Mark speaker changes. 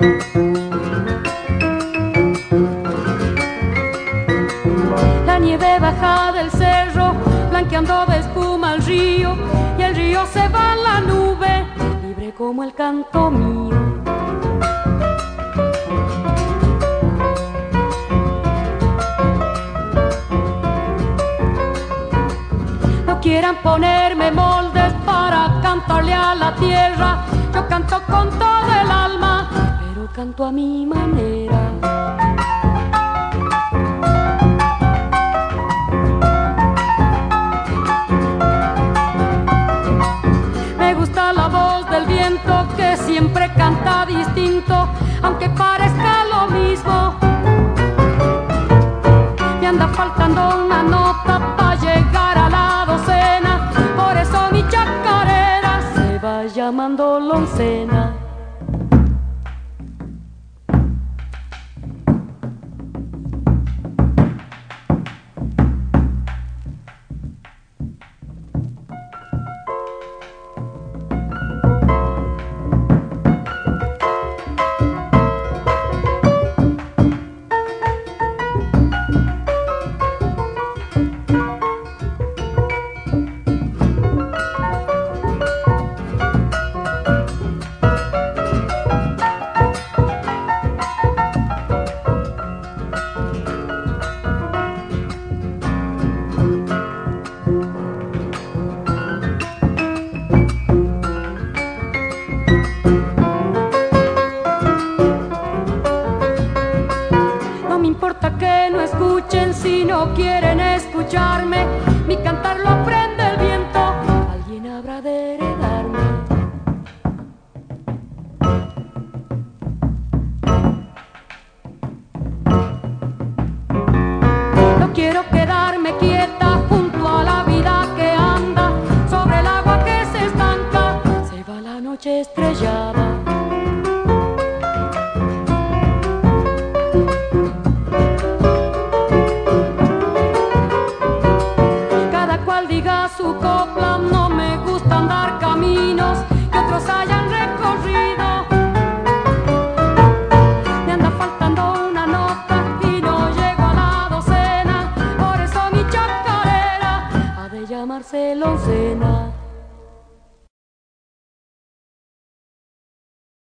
Speaker 1: La nieve baja del cerro, blanqueando de espuma el río, y el río se va en la nube, libre como el canto mío. No quieran ponerme moldes para cantarle a la tierra, yo canto con todo el alma, pero canto a mi manera. Me gusta la voz del viento que siempre canta distinto, aunque parezca lo mismo. Me anda faltando una nota para llegar a la docena, por eso mi chacarera se va llamando loncena. Que no escuchen si no quieren escucharme, mi cantar lo aprende el viento, alguien habrá de heredarme. No quiero quedarme quieta junto a la vida que anda sobre el agua que se estanca, se va la noche estrellada. Diga su copla, no me gusta andar caminos que otros hayan recorrido. Me anda faltando una nota y no llego a la docena, por eso mi chacarera ha de llamarse loncena.